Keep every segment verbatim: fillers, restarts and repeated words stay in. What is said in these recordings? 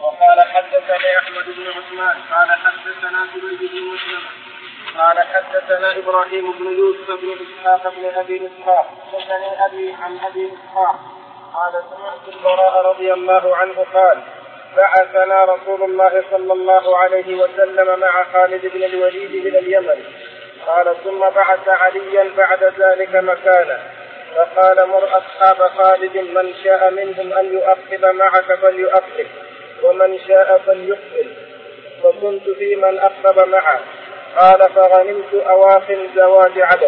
وقال حدثني أحمد بن عثمان قال حدثنا زبيد بن مسلم قال حدثنا إبراهيم بن يوسف بن إسحاق بن أبي إسحاق حدثني أبي عن أبي إسحاق قال سمعت البراء رضي الله عنه قال بعثنا رسول الله صلى الله عليه وسلم مع خالد بن الوليد إلى اليمن قال ثم بعث عليا بعد ذلك مكانه فقال مر أصحاب خالد من شاء منهم أن يؤخذ معك فليؤخذ ومن شاء فليقبل وكنت في من أخذ معه قال فغنمت أواخر زواج عدد.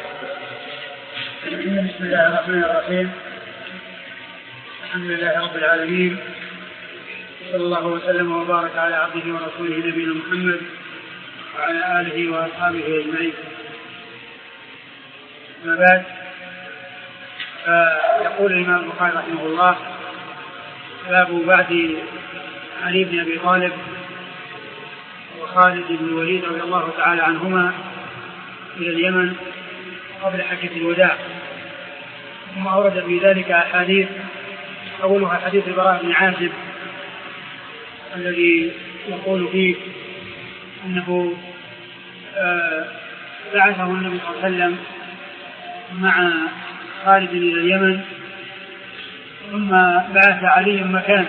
بسم الله الرحمن الرحيم الحمد لله رب العالمين صلى الله وسلم وبارك على عبده ورسوله نبينا محمد وعلى آله وأصحابه أجمعين. أما بعد فيقول الإمام البخاري رحمه الله باب بعد علي بن أبي طالب وخالد بن الوليد رضي الله تعالى عنهما إلى اليمن قبل حجة الوداع. ثم أورد في ذلك أحاديث أولها حديث البراء بن عازب الذي يقول فيه أنه بعثه النبي صلى الله عليه وسلم مع خالد إلى اليمن ثم بعث علي مكانه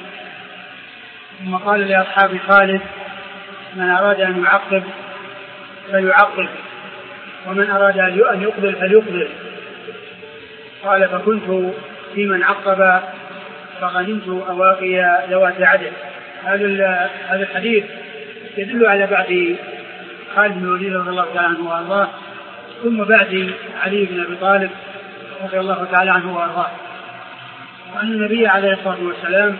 ثم قال لأصحاب خالد من أراد أن يعقب فليعقب ومن أراد أن يقبل فليقبل. قال فكنت في من عقب فغنمت أواقي ذوات عدد. هذا الحديث يدل على بعد خالد بن الوليد رضي الله تعالى عنه وأرضاه ثم بعد علي بن أبي طالب رضي الله تعالى عنه وأرضاه، وأن النبي عليه الصلاة والسلام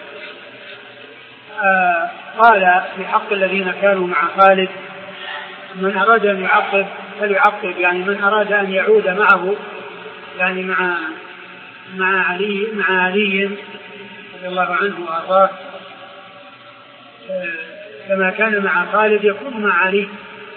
آه قال في حق الذين كانوا مع خالد من أراد أن يعقب فليعقب، يعني من أراد أن يعود معه يعني مع مع علي مع علي رضي الله عنه وأرضاه كما كان مع خالد يكون مع علي.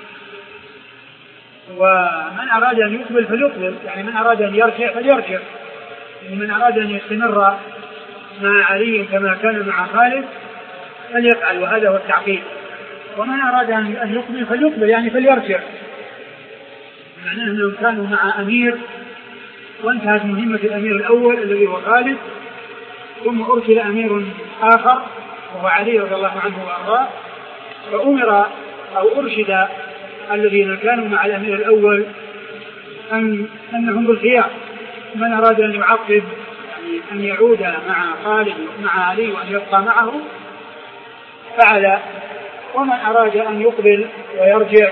ومن أراد أن يقبل فليقبل، يعني من أراد أن يرجع فليرجع، يعني من أراد أن يستمر مع علي كما كان مع خالد فليفعل، وهذا هو التعقيد. ومن أراد أن يقبل فليقبل، يعني فليرجع، معناه أنهم كانوا مع أمير وانتهت مهمة الأمير الأول الذي هو خالد، ثم أرسل أمير آخر وهو علي رضي الله عنه وأرضاه، فأمر أو أرشد الذين كانوا مع الأمير الأول أن أنهم بالخيار، من أراد أن يعقب يعني أن يعود مع خالد مع علي وأن يبقى معه فعل، ومن أراد أن يقبل ويرجع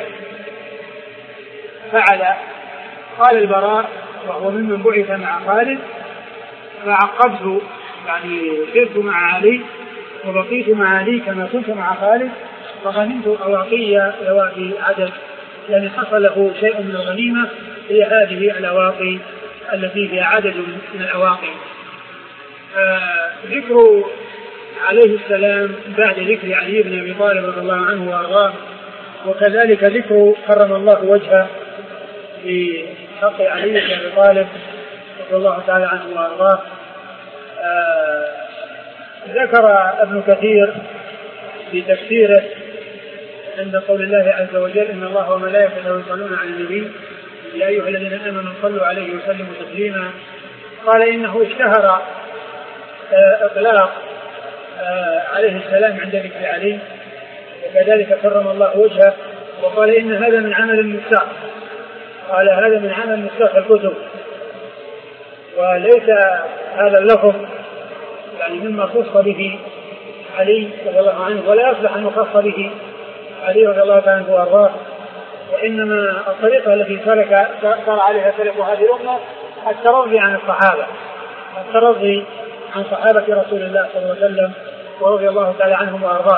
فعل. قال البراء وهو ممن بعث مع خالد فعقبت يعني سرت مع علي وبقيت مع علي كما كنت مع خالد فغنمت أواقي ذوات عدد، يعني حصل له شيء من الغنيمة هي هذه الأواقي التي فيها عدد من الأواقي. آه ذكر عليه السلام بعد ذكر علي بن أبي طالب رضي الله عنه وأرضاه، وكذلك ذكر كرم الله وجهه في حق علي بن أبي طالب رضي الله تعالى عنه وأرضاه. آه ذكر ابن كثير في تفسيره عند قول الله عز وجل إن الله وملائكته يصلون على النبي يا أيها الذين آمنوا صلوا عليه وسلموا تسليما، قال إنه اشتهر إطلاق عليه السلام عند ذكر علي، وكذلك كرم الله وجهه، وقال إن هذا من عمل المستاق، قال هذا من عمل مستاق الكتب، وليس هذا اللفظ يعني مما خص به علي رضي الله عنه، ولا يصلح أن يخص به علي رضي الله عنه وأرضاه، وإنما الطريقة التي سلك صار عليها سلك هذه الأمة الترضي عن الصحابة، الترضي عن صحابة رسول الله صلى الله عليه وسلم ورضي الله تعالى عنهم وأرضاه.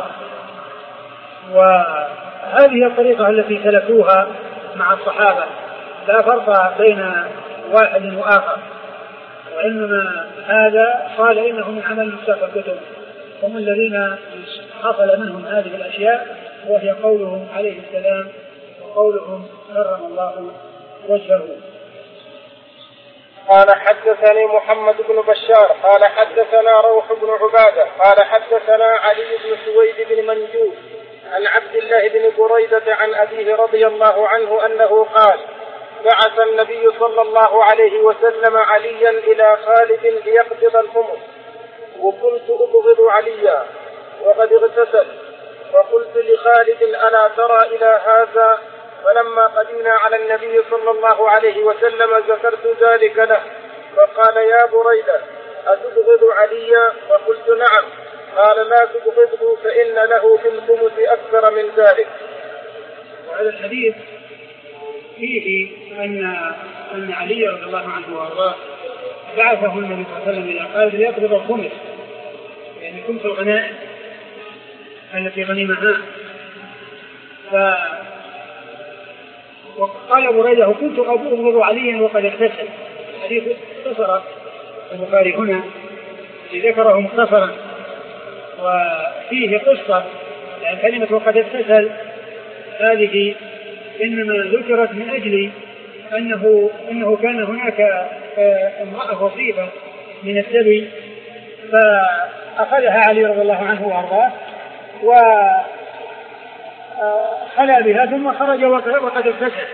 وهذه الطريقة التي سلكوها مع الصحابة لا فرق بين واحد وآخر، وإنما هذا قال إنه من عمل مستاق الكتب، هم الذين حصل منهم هذه الأشياء، وهي قولهم عليه السلام وقولهم كرم الله وجهه. قال حدثني محمد بن بشار قال حدثنا روح بن عبادة قال حدثنا علي بن سويد بن منجوب عن عبد الله بن بريدة عن أبيه رضي الله عنه أنه قال بعث النبي صلى الله عليه وسلم عليا إلى خالد ليقبض الخمس وكنت أبغض عليا وقد اغتسل فقلت لخالد ألا ترى إلى هذا؟ فلما قدمنا على النبي صلى الله عليه وسلم ذكرت ذلك له فقال يا بريدة أتبغض عليا؟ فقلت نعم. قال لا تبغضه فإن له في الخمس أكثر من ذلك. وهذا الحديث فيه أن أن علي رضي الله عنه وارضاه بعثه النبي صلى الله عليه وسلم إلى خالد ليقبض الخمس يعني خمس الغنائم التي غنمها. ف وقال بريدة كنت أبغض عليا وقد اغتسل. حديث اختصر البخاري هنا ذكره مختصرا وفيه قصة لأن كلمة وقد اغتسل هذه إنما ذكرت من أجل أنه, أنه كان هناك امرأة وصيفة من السبي فأخذها علي رضي الله عنه وأرضاه وخلى بها ثم خرج وقد اغتسل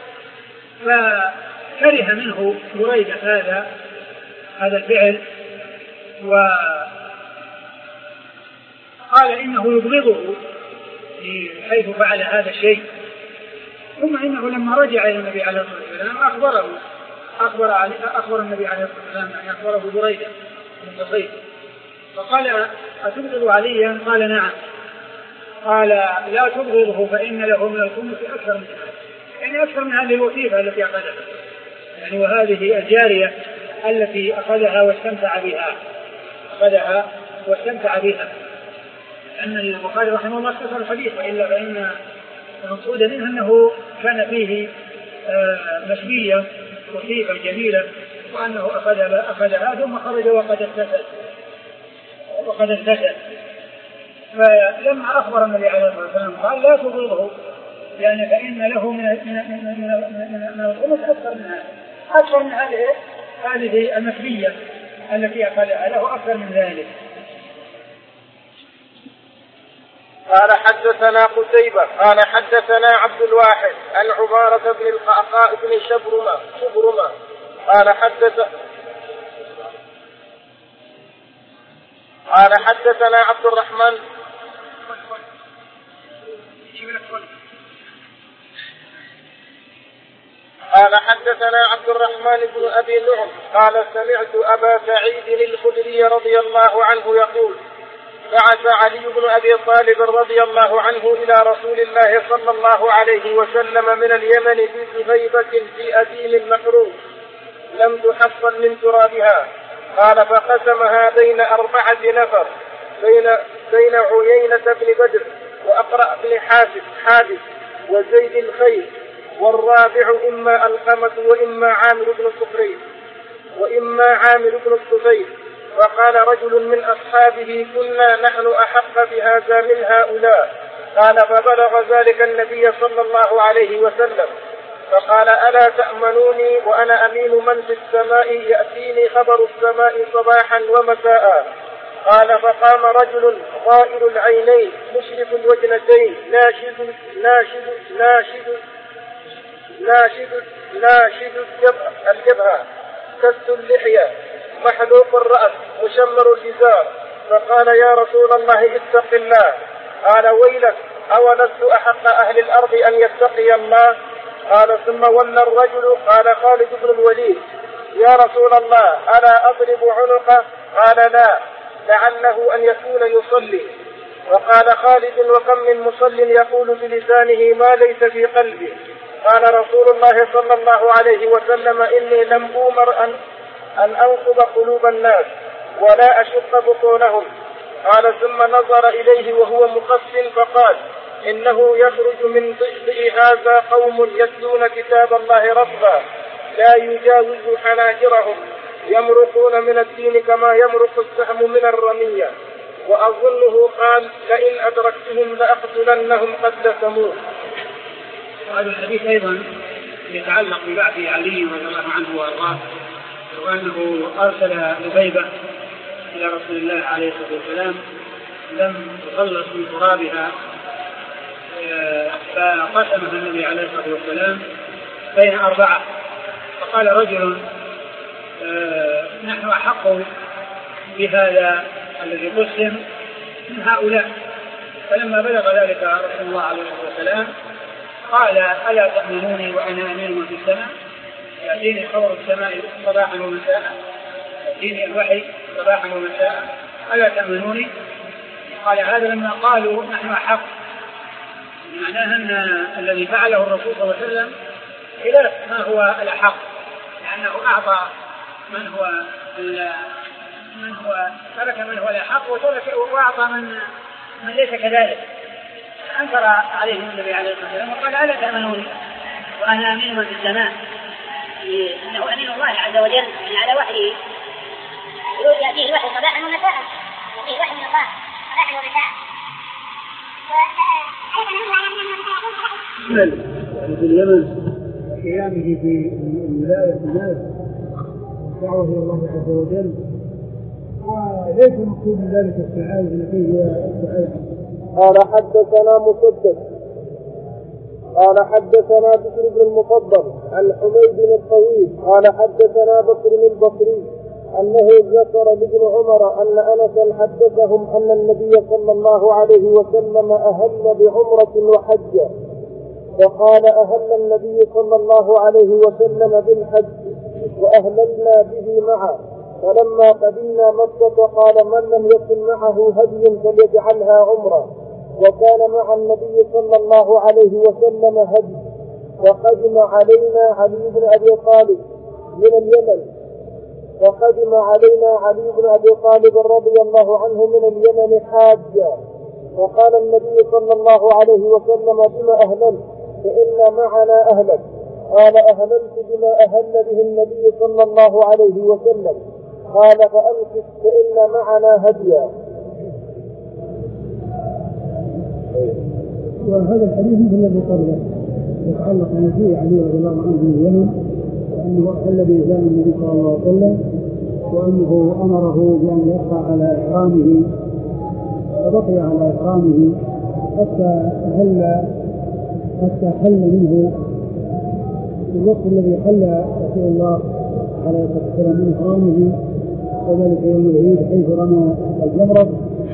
فكره منه بريدة هذا هذا الفعل وقال إنه يبغضه حيث فعل هذا الشيء. ثم إنه لما رجع إلى النبي عليه الصلاة والسلام أخبره أخبر, علي أخبر النبي عليه الصلاة والسلام أن أخبره بريدة من تصيب فقال أتبغض عليا؟ قال نعم. قال لا تبغضه فإن له من الخمس أكثر من هذا يعني أكثر من هذه الوصيفة التي أخذها يعني وهذه الجارية التي أخذها واستمتع بها أخذها واستمتع بها. أن البخاري رحمه الله اختصر الحديث وإلا فإن المقصود منه أنه كان فيه مسبية وصيفة جميلة وأنه أخذها, أخذها ثم خرج وقد اغتسل وقد اغتسل. فلما أخبر النبي عليه الصلاة والسلام قال لا تبغضه يعني فإن له من من الخمس أكثر من هذا أكثر من هذه هذه المسبية التي أخذها له أكثر من ذلك. قال حدثنا قتيبة قال حدثنا عبد الواحد عن عمارة بن القعقاع بن شبرمة شبرمة قال حدث قال حدثنا عبد الرحمن قال حدثنا عبد الرحمن بن أبي نعم قال سمعت أبا سعيد الخدري رضي الله عنه يقول بعث علي بن أبي طالب رضي الله عنه إلى رسول الله صلى الله عليه وسلم من اليمن في زهيبة في أديم محروم لم تحصل من ترابها. قال فقسمها بين أربعة نفر بين بين عيينة بن بدر وأقرأ بن حابس حابس وزيد الخيل والرابع إما القمة وإما عامر بن الصفري وإما عامر بن الصفير. فقال رجل من أصحابه كنا نحن أحق بهذا من هؤلاء. قال فبلغ ذلك النبي صلى الله عليه وسلم فقال ألا تأمنوني وأنا أمين من في السماء يأتيني خبر السماء صباحا ومساء. قال فقام رجل ضائر العينين مشرف الوجنتين ناشد ناشد ناشد ناشد ناشد الجبهة كس اللحية محلوق الرأس مشمر الإزار. فقال يا رسول الله اتق الله. قال ويلك أولست أحق أهل الأرض أن يتقي الله؟ قال ثم ولى الرجل. قال خالد بن الوليد يا رسول الله ألا أضرب عنقه؟ قال لا لعله أن يكون يصلي. وقال خالد وكم من مصل يقول بلسانه ما ليس في قلبه. قال رسول الله صلى الله عليه وسلم إني لم أؤمر أن أن أنقض قلوب الناس ولا أشق بطونهم. قال ثم نظر إليه وهو مقسم فقال إنه يخرج من ضئضئ هذا قوم يتلون كتاب الله رطبا لا يجاوز حناجرهم يمرقون من الدين كما يمرق السهم من الرمية. وأظنه قال لئن أدركتهم لأقتلنهم قتل ثمود. وهذا الحديث أيضا يتعلق ببعث علي رضي الله عنه وأرضاه وأنه أرسل لبيبة إلى رسول الله عليه الصلاة والسلام لم تخلص من ترابها، فقسمها النبي عليه الصلاة والسلام بين أربعة، فقال رجل نحن أحق بهذا الذي قسم من هؤلاء. فلما بلغ ذلك رسول الله عليه الصلاة والسلام قال ألا تأمنوني وأنا أمين في السماء؟ يأتيني خبر السماء صباحا ومساء، يأتيني الوحي صباحا ومساء، ألا تأمنوني؟ قال هذا لما قالوا نحن أحق، معناه أن الذي فعله الرسول صلى الله عليه وسلم خلاف ما هو الأحق، لأنه أعطى من هو من هو ترك من هو الأحق وترك وأعطى من من ليس كذلك. أنكر عليهم النبي عليه الصلاة والسلام وقال ألا تأمنوني وأنا أمين من في السماء، إنه أمين الله عز وجل يعني على وحيه، يأتيه الوحي صباحا ومساء، يأتيه الوحي من الله صباحا ومساء. في اليمن قيامه في ولاية الناس دعوه إلى الله عز وجل، وليس مقصود من ذلك السعادة التي هي السعادة. قال حدثنا مسدد قال حدثنا بكر بن المفضل عن حميد بن الطويل قال حدثنا بكر بن البصري أنه ذكر لابن عمر أن أنسا حدثهم أن النبي صلى الله عليه وسلم أهل بعمرة وحج، فقال أهل النبي صلى الله عليه وسلم بالحج وأهللنا به معه، فلما قدمنا مكة قال من لم يكن معه هدي فليجعلها عمرة، وكان مع النبي صلى الله عليه وسلم هدي، وقدم علينا علي بن أبي طالب من اليمن وقدم علينا علي بن أبي طالب رضي الله عنه من اليمن حاجا، فقال النبي صلى الله عليه وسلم بما أهللت؟ فإن معنا أهلك. قال أهللت بما أهل به النبي صلى الله عليه وسلم. قال فأمسك فإن معنا هديا. وهذا الحديث مثل الذي قبله يتعلق بمجيء علي رضي الله عنه من اليمن، وأنه أحل بإذان النبي صلى الله عليه وسلم، وأنه أمره بأن يبقى على إحرامه، فبقي على إحرامه حتى أهل حتى حل منه في الوقت الذي حل رسول الله عليه الصلاة والسلام من إحرامه، وذلك يوم العيد حيث رمى الجمرة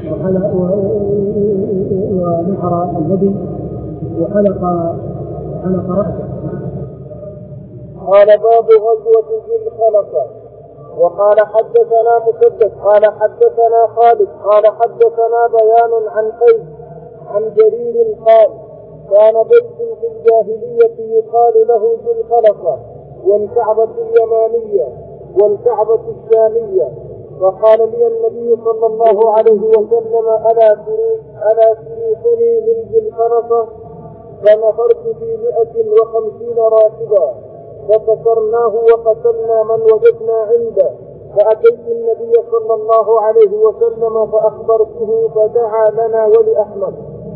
ونحر الهدي وحلق حلق رأسه. قال باب غزوة ذي الخلفة. وقال حدثنا مسدد قال حدثنا خالد قال حدثنا بيان عن قيس عن جرير قال كان بيت في الجاهلية يقال له ذي الخلفة والكعبة اليمانية والكعبة الشامية، فقال لي النبي صلى الله عليه وسلم ألا ألا تريحني من ذي الخلفة؟ فنفرت في مئة وخمسين راكبا فكسرناه وقتلنا من وجدنا عنده، فأتيت النبي صلى الله عليه وسلم فأخبرته فدعا لنا ولأحمد.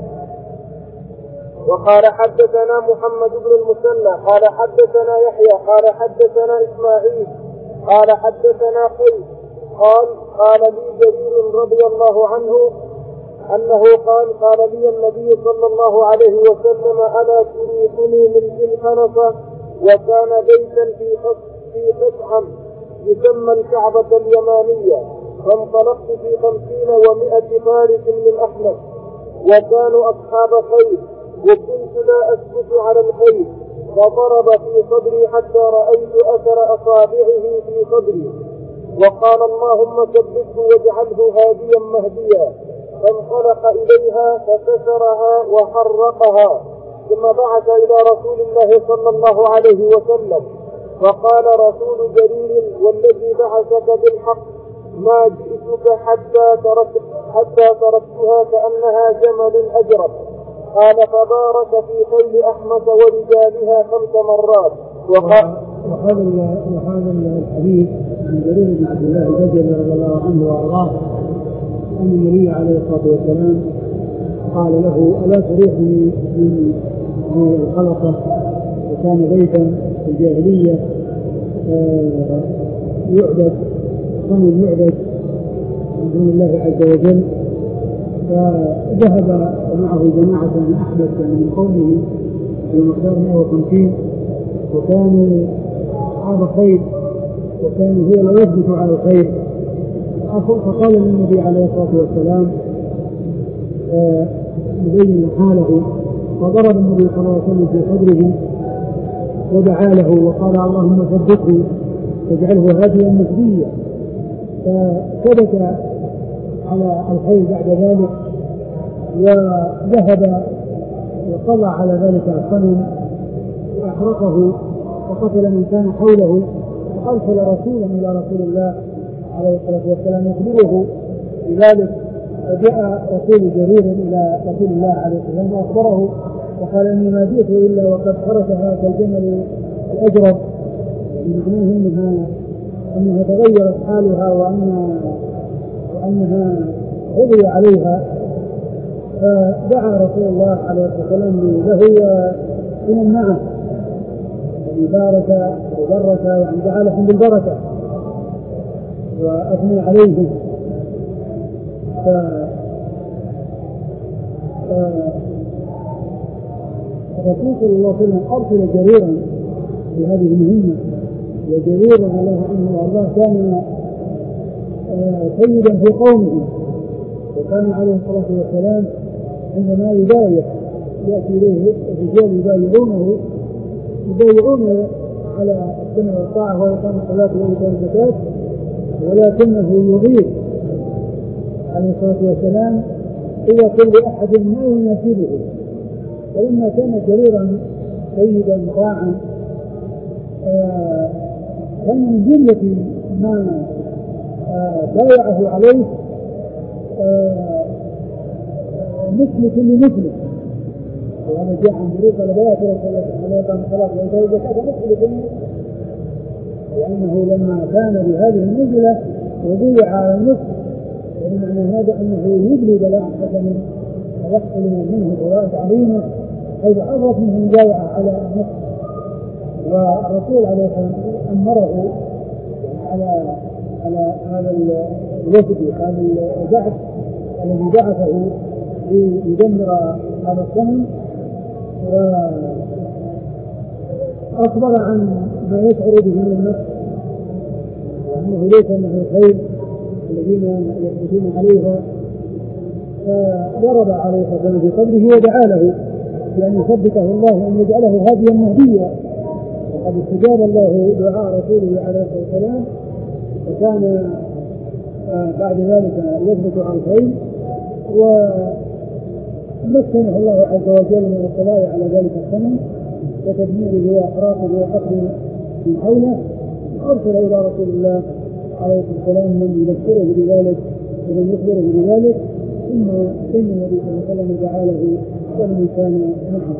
وقال حدثنا محمد بن المثنى قال حدثنا يحيى قال حدثنا إسماعيل قال حدثنا قيس قال قال لي جرير رضي الله عنه أنه قال قال لي النبي صلى الله عليه وسلم ألا تريحني من ذي الخلفة؟ وكان بيتا في في قطعة يسمى الكعبة اليمانية، فانطلقت في خمسين ومائة فارس من أحمد، وكانوا أصحاب خير، وكنت لا أسكت على الخير، فضرب في صدري حتى رأيت أثر أصابعه في صدري، وقال اللهم ثبته واجعله هاديا مهديا، فانطلق إليها فكسرها وحرقها، ثم بعث إلى رسول الله صلى الله عليه وسلم، فقال رسول جرير والذي بعثك بالحق ما جئتك حتى تركت حتى تركتها كأنها جمل أجرب. قال فبارك في خيل أحمد ورجالها خمس مرات. وهذا وهذا الحديث من جرير بن عبد الله البجلي رضي الله عنه وارضاه أن النبي عليه الصلاة والسلام قال له ألا تريحني من الخلقة؟ وكان بيتا في الجاهلية يعبد صنم يعبد من دون الله عز وجل. فذهب معه جماعة من أحدث من قومه بمقدار مئة وخمسين، وكانوا أصحاب خير، وكان هو لا يثبت على الخير. فقال للنبي عليه الصلاة والسلام يبين حاله، فضرب النبي صلى الله عليه وسلم في صدره ودعا له وقال اللهم ثبته واجعله هاديا مهديا. فثبت على الخير بعد ذلك، وذهب وقضى على ذلك الصنم وأحرقه وقتل من كان حوله، وأرسل رسولا إلى رسول الله عليه الصلاة والسلام يخبره بذلك. فجاء رسول جرير إلى رسول الله عليه الصلاة والسلام وأخبره وقال إني ما جئت إلا وقد خرج هذا الجمل الأجرب، يقولون إنها أنها تغيرت حالها وأنها وأنها غضي عليها. فدعا رسول الله عليه الصلاة والسلام له ومن معه بارك وبرك، يعني دعا لهم بالبركة وأثنى عليهم. ف الرسول صلى الله عليه وسلم أرسل جريرا في هذه المهمة، وجرير رضي الله عنه وأرضاه كان سيدا في قومه، وكان عليه الصلاة والسلام عندما يبايع يأتي إليه الرجال يبايعونه يبايعون على السمع والطاعة وإقام الصلاة وإيتاء الزكاة، ولكنه يضيف عليه الصلاة والسلام إلى كل أحد ما يناسبه. ولما كان جريرا سيدا مطاعا كان من جملة ما بايعه عليه مثل كل مثل، وهذا جاء عن جرير قال بايعت رسول الله عليه الصلاة والسلام وإيتاء مثل كل، لأنه لما كان بهذه المنزلة وضيع على النصف، ومعنى هذا أنه يبلي بلاء حسنا ويحصل منه فوائد عظيمة، حيث أضرت منه مبايعة على النصف. والرسول عليه الصلاة والسلام أمره على على هذا الوفد هذا البعث الذي بعثه ليدمر هذا الصنم، وأخبر عن ما يشعر به من النفس، وأنه ليس من الخير الذين يثبتون عليها. فضرب عليه الصلاة والسلام في صدره ودعا له بأن يثبته الله وأن يجعله هاديا مهديا، وقد استجاب الله دعاء رسوله عليه الصلاة والسلام، وكان بعد ذلك يثبت على الخير، ومكنه الله عز وجل من الصلاة على ذلك الصنم وتدميره وإحراقه وقتله من حوله. أرسل إلى رسول الله عليه الصلاة والسلام من يذكره بذلك ومن يخبره بذلك، ثم إن النبي صلى الله عليه وسلم دعا له ومن كان معه.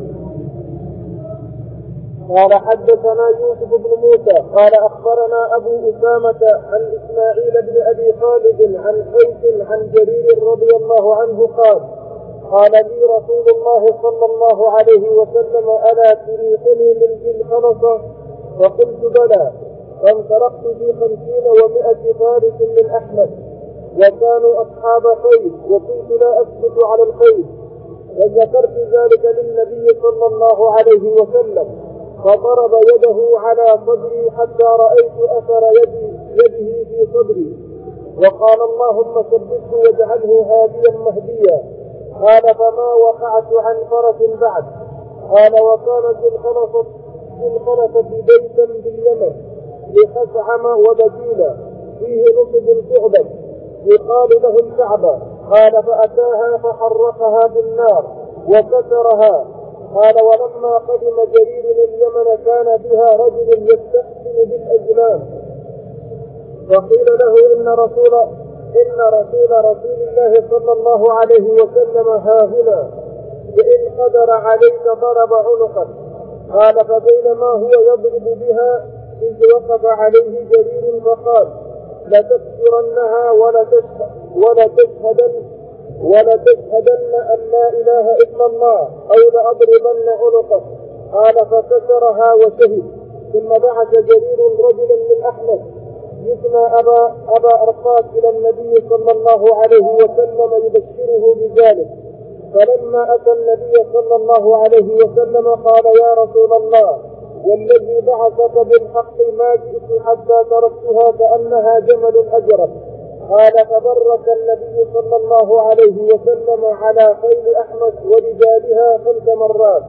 قال حدثنا يوسف بن موسى قال أخبرنا أبو أسامة عن إسماعيل بن أبي خالد عن قيس عن جرير رضي الله عنه قال قال لي رسول الله صلى الله عليه وسلم ألا تريقني من ذي الخلصة؟ فقلت بلى. فانطلقت في خمسين ومائة فارس من أحمد، وكانوا أصحاب خير، وكنت لا أثبت على الخير، وذكرت ذلك للنبي صلى الله عليه وسلم، فضرب يده على صدري حتى رأيت أثر يدي يده في صدري، وقال اللهم ثبته واجعله هاديا مهديا. قال فما وقعت عن فرس بعد. قال وكانت الخلصة الخلصة بيتا باليمن لخثعم وبديلة فيه نصب تعبد يقال له الكعبة. قال فأتاها فحرقها بالنار وكسرها. قال ولما قدم جرير اليمن كان بها رجل يستحسن بالأجلام، فقيل له إن رسول إن رسول رسول الله صلى الله عليه وسلم ها هنا، وإن قدر عليك ضرب عنقك. قال فبينما هو يضرب بها إذ وقف عليه جرير فقال لتكسرنها ولتشهدن ولتشهدن أن لا إله إلا الله أو لأضربن عنقك. قال فكسرها وشهد. ثم بعث جرير رجلا من أحمد يثنى أبا, أبا أرقاد إلى النبي صلى الله عليه وسلم يبشره بذلك. فلما أتى النبي صلى الله عليه وسلم قال يا رسول الله والذي بعثك بالحق ما جئت حتى تركتها كأنها جمل أجرت. قال فبرك النبي صلى الله عليه وسلم على خيل أحمس ورجالها خمس مرات.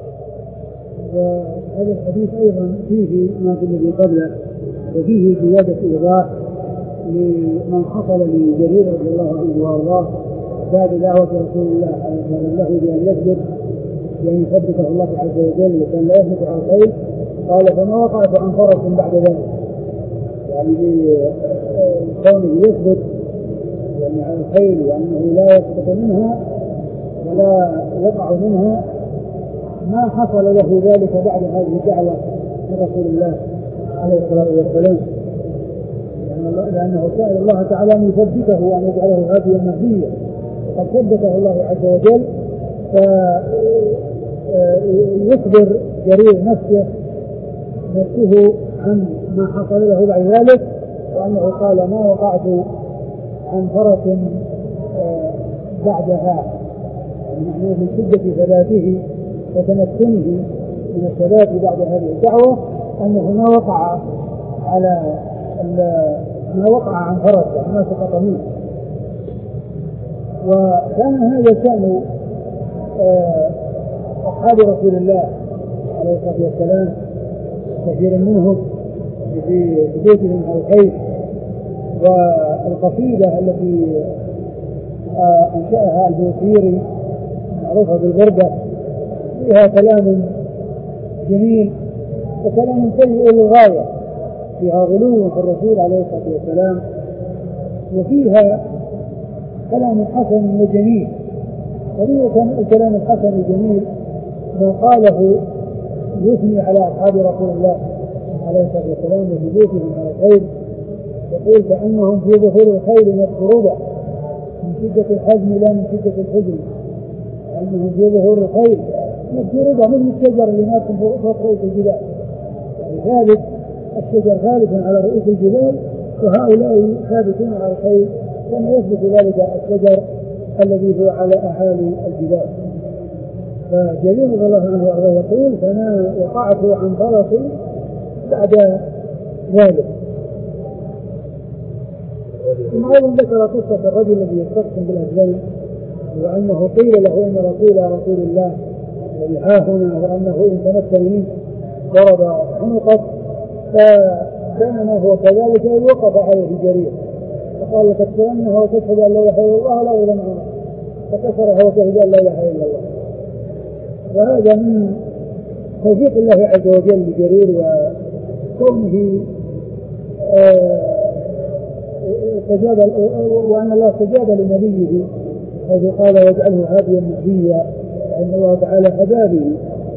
وهذا الحديث أيضا فيه ما في الذي قبله وفيه زيادة إيضاح لمن حصل لجرير رضي الله عنه وارضاه بعد دعوة رسول الله عليه وسلم له بأن يثبت بأن يثبته الله عز وجل وكان لا يثبت على الخيل. قال فما وقعت عن فرس بعد ذلك، يعني كونه يثبت يعني على الخيل وأنه لا يسقط منها ولا يقع منها ما حصل له ذلك بعد هذه الدعوة من رسول الله عليه الصلاة والسلام، لأنه سأل الله تعالى أن يثبته وأن يجعله هاديا مهديا، وقد ثبته الله عز وجل. فيخبر جرير نفسه نفسه عن ما حصل له بعد ذلك، وأنه قال ما وقعت عن فرس بعدها، يعني من شدة ثباته وتمكنه من الثبات بعد هذه الدعوة أنه ما وقع على ما وقع عن فرس ما سقط منه. وكان هذا شأن أصحاب رسول الله عليه الصلاة والسلام كثير منهم في بيتهم على الخير. والقصيدة التي أنشأها البوصيري معروفة بالبردة فيها كلام جميل وكلام سيء للغاية، فيها غلو في الرسول عليه الصلاة والسلام، وفيها كلام حسن وجميل. ومن الكلام الحسن الجميل ما قاله يثني على أصحاب رسول الله عليه الصلاة والسلام وجلوسهم على الخير، يقول كأنهم في ظهور الخير مفروضة من شدة الحزم لا من شدة الحزن، كأنهم في ظهور الخير مفروضة من الشجر اللي ماكن فوق رؤوس الجبال، يعني ثابت الشجر ثابت على رؤوس الجبال وهؤلاء ثابتون على الخير كما يثبت ذلك الشجر الذي هو على أعالي الجبال. فجرير رضي الله عنه وارضاه يقول فانا وقعت عن فرس بعد ذلك. ثم ايضا ذكر قصه الرجل الذي يستقسم بالازلام وانه قيل له ان رسول رسول الله يعافنا وانه ان تمكن منه ضرب عنقه، فكان ما هو كذلك وقف عليه جرير فقال لتكفرنها وتشهد ان لا اله الا الله لا اله الا الله، فكسرها وشهد ان لا اله الا الله. وهذا من توفيق الله عز وجل لجرير وكونه استجاب وأن الله استجاب لنبيه حيث قال واجعله هاديا مهديا، فإن الله تعالى هدى به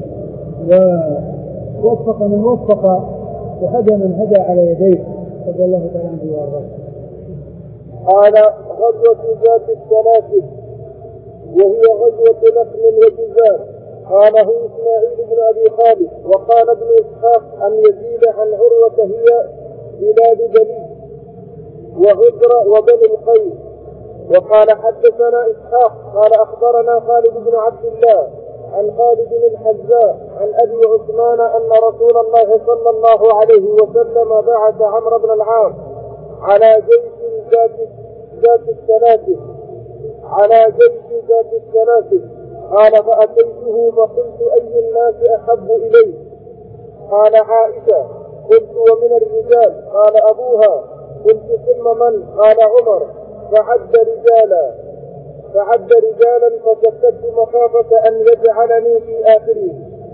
ووفق من وفق وهدى من هدى على يديه رضي الله تعالى عنه وارضاه. قال غزوة ذات السلاسل وهي غزوة نخل وجزار. قاله إسماعيل بن أبي خالد وقال ابن إسحاق عن يزيد عن عروة هي بلاد بليد وغدر وبني الخير. وقال حدثنا إسحاق قال أخبرنا خالد بن عبد الله عن خالد الحذاء عن أبي عثمان أن رسول الله صلى الله عليه وسلم بعث عمرو بن العاص على جيش ذات ذات السلاسل على جيش ذات السلاسل. قال فأتيته فقلت أي الناس أحب إليه؟ قال عائشة. قلت ومن الرجال؟ قال أبوها. قلت ثم من؟ قال عمر. فعد رجالا فعد رجالا فسكت مخافة أن يجعلني في آخره.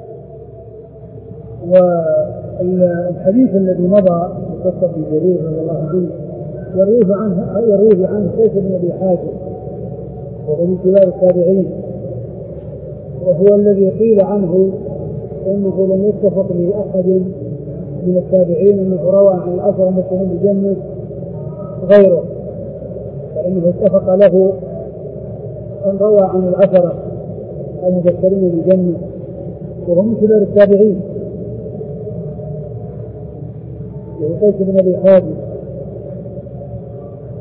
والحديث الذي مضى بقصة جرير رضي الله عنه يرويه عنه يرويه عنه سيف بن أبي حاتم وهو من كبار التابعين، وهو الذي قيل عنه انه لم يتفق لاحد من التابعين انه روى عن العشرة المبشرين بالجنة غيره، فانه اتفق له ان روى عن العشرة المبشرين بالجنة وهم من كبار التابعين، وهو سيف بن ابي حاتم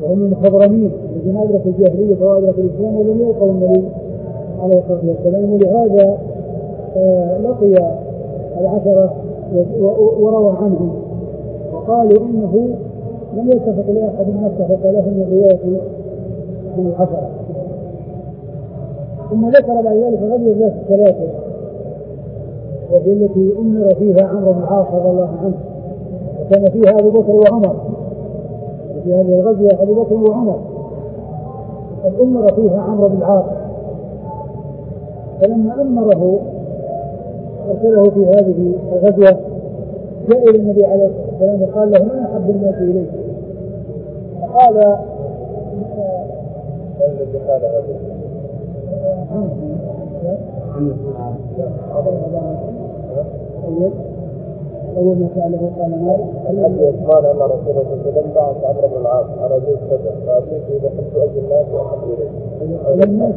وهم المخضرمين الذين أدركوا الجاهلية وأدركوا الإسلام ولم يلقوا النبي عليه الصلاة والسلام. ولهذا آه لقي العشرة وروى عنهم وقالوا إنه لم يتفق لأحد ما اتفق له من رواية من العشرة. ثم ذكر بعد ذلك غزوة ذات الثلاثة وهي التي أمر فيها عمرو بن العاص رضي الله عنه، وكان فيها أبو بكر وعمر، وفي هذه الغزوة أبو بكر وعمر، قد أمر فيها عمرو بن العاص، فلما أمره أرسله في هذه الغزوة جاء إلى النبي عليه الصلاة والسلام وقال له: من أحب الناس إليك؟ فقال: أول ما سأله قال: مالك. الذي قال أن رسول الله صلى الله عليه وسلم بعث عمرو بن العاص على جيش كذا فأتيت بحب أجل الناس وأحب إليه. الناس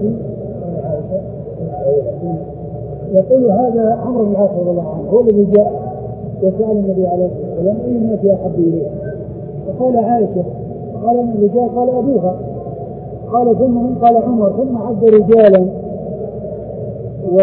يقول هذا عمرو بن العاص رضي الله عنه هو الذي جاء وسأل النبي عليه الصلاة والسلام: أي الناس أحب إليه؟ فقال: عائشة. قال: من الرجال؟ قال: أبوها. قال: ثم من؟ قال: عمر. ثم عد رجالا و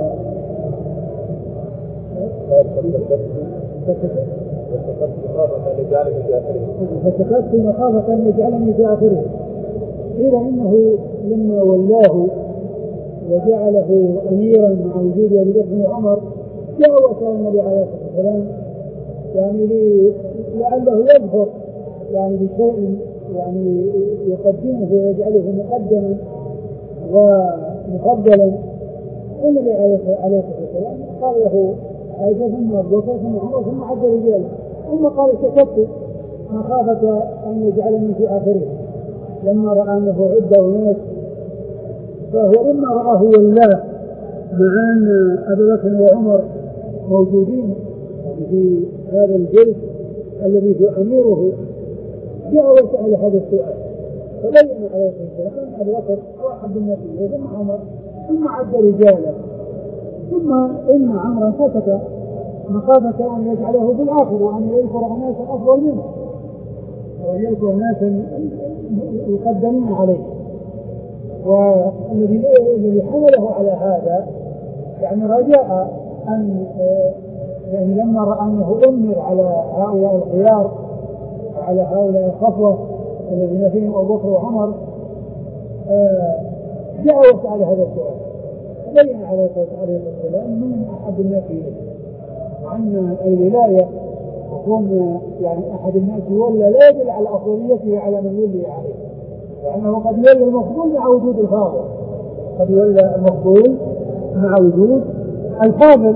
فسكت مخافة أن يجعلني في آخره. قيل إنه لما ولاه وجعله أميرا مع وجود أبي بكر وعمر جاء وسأل النبي عليه الصلاة والسلام يعني لعله يظهر يعني بشيء يعني يقدمه ويجعله مقدما ومفضلا. النبي عليه الصلاة والسلام قال له: عائشة ثم أبو بكر ثم عمر ثم عد رجالا. ثم قال: سكت مخافة أن يجعلني في آخره. لما رأى أنه عد أناس فهو إما رآه والله مع أن أبا بكر وعمر موجودين في هذا الجيش الذي هو أميره، جاء وسأل هذا السؤال فبين عليه الصلاة والسلام أن أبا بكر هو أحب الناس إليه ثم عمر ثم عد رجالا، ثم إن عمرا سكت مخافة أن يجعله بالآخر وأن يذكر أناسا أفضل منه وأن يذكر أناسا يقدمون عليه. والذي الذي حمله على هذا يعني رجاء أن يعني لما رأى أنه أمر على هؤلاء الخيار وعلى هؤلاء الخطوة الذين فيهم أبو بكر وعمر جاء وسأل هذا السؤال بين عليه الصلاة والسلام من أحد الناس إليه، وأن الولاية تكون يعني أحد الناس يولى لا يدل على أفضليته على من يولي عليه، لأنه قد يولى المفضول مع وجود الفاضل، قد يولى المفضول مع وجود الفاضل.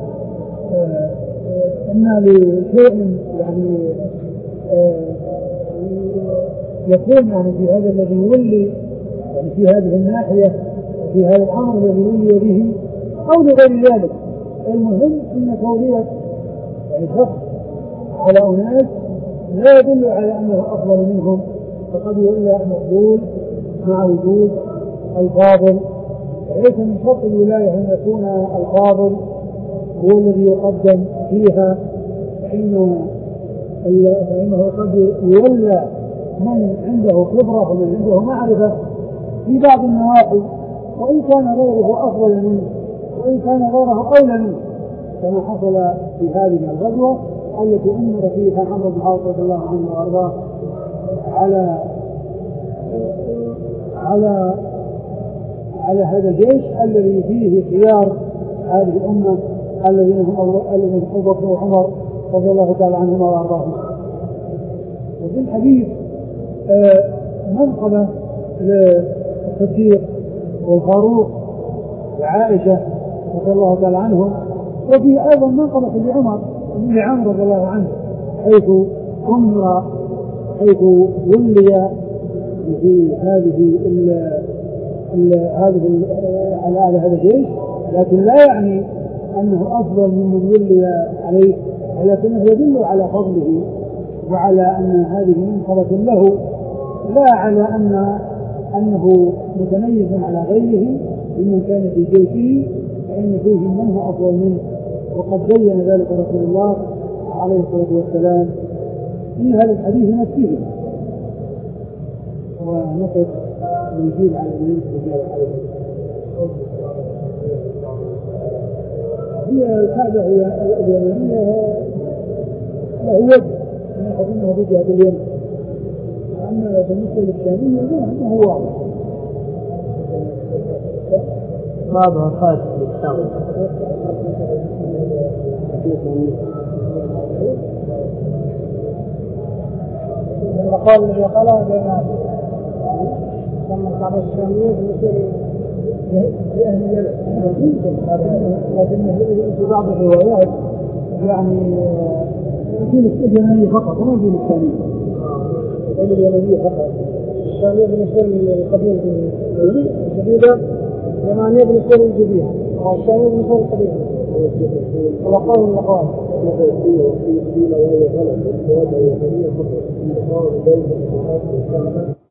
إما لشيء يعني يكون يعني في هذا الذي يولي يعني في هذه الناحية في هذا الأمر الذي يولي به أو لغير ذلك. المهم أن تولية يعني شخص على أناس لا يدل على أنه أفضل منهم، فقد يولى المفضول مع وجود الفاضل. ليس من شرط الولاية أن يكون الفاضل هو الذي يقدم فيها، فإنه فإنه قد يولى من عنده خبرة ومن عنده معرفة في بعض النواحي وإن كان غيره أفضل منه وإن كان غيره أولى منه، كما حصل في هذه الغزوة التي أمر فيها عمرو بن العاص رضي الله عنه وأرضاه على على على هذا الجيش الذي فيه خيار هذه الأمة الذين هم أبو بكر وعمر رضي الله تعالى عنهما وأرضاهما. وفي الحديث منقبة للصديق والفاروق وعائشة رضي الله تعالى عنهم، وفي أيضا منقبة لعمر بن عمرو رضي الله عنه حيث أمر حيث ولي في هذه ال ال هذه على هذا الجيش، لكن لا يعني أنه أفضل ممن ولي عليه، ولكنه يدل على فضله وعلى أن هذه منقبة له، لا على أن أنه متميز على غيره ممن كان في جيشه، فإن فيه من هو أفضل منه. وقد بين ذلك رسول الله عليه الصلاة والسلام في هذا الحديث نفسه، ونقف ونجيب على الناس وجاء هي الكعبة هي اليمنية لا هو نأخذ منها بجهة اليمن. أما بالنسبة للشامية ما هو واضح. بعضها خاص بالشام. المقال الذي قاله بين ثم الكعبة الشامية بالنسبة لأهل اليمن، لكن في بعض الروايات يعني يمكن اليمنية فقط وما يمكن الشامية. اليمنية فقط. الشامية بالنسبة للقبيلة الجديدة، اليمنية بالنسبة للجديدة، والشامية بالنسبة للقبيلة. وقال الأقوال. في في في لا يغلط الجواب اليمنية فقط.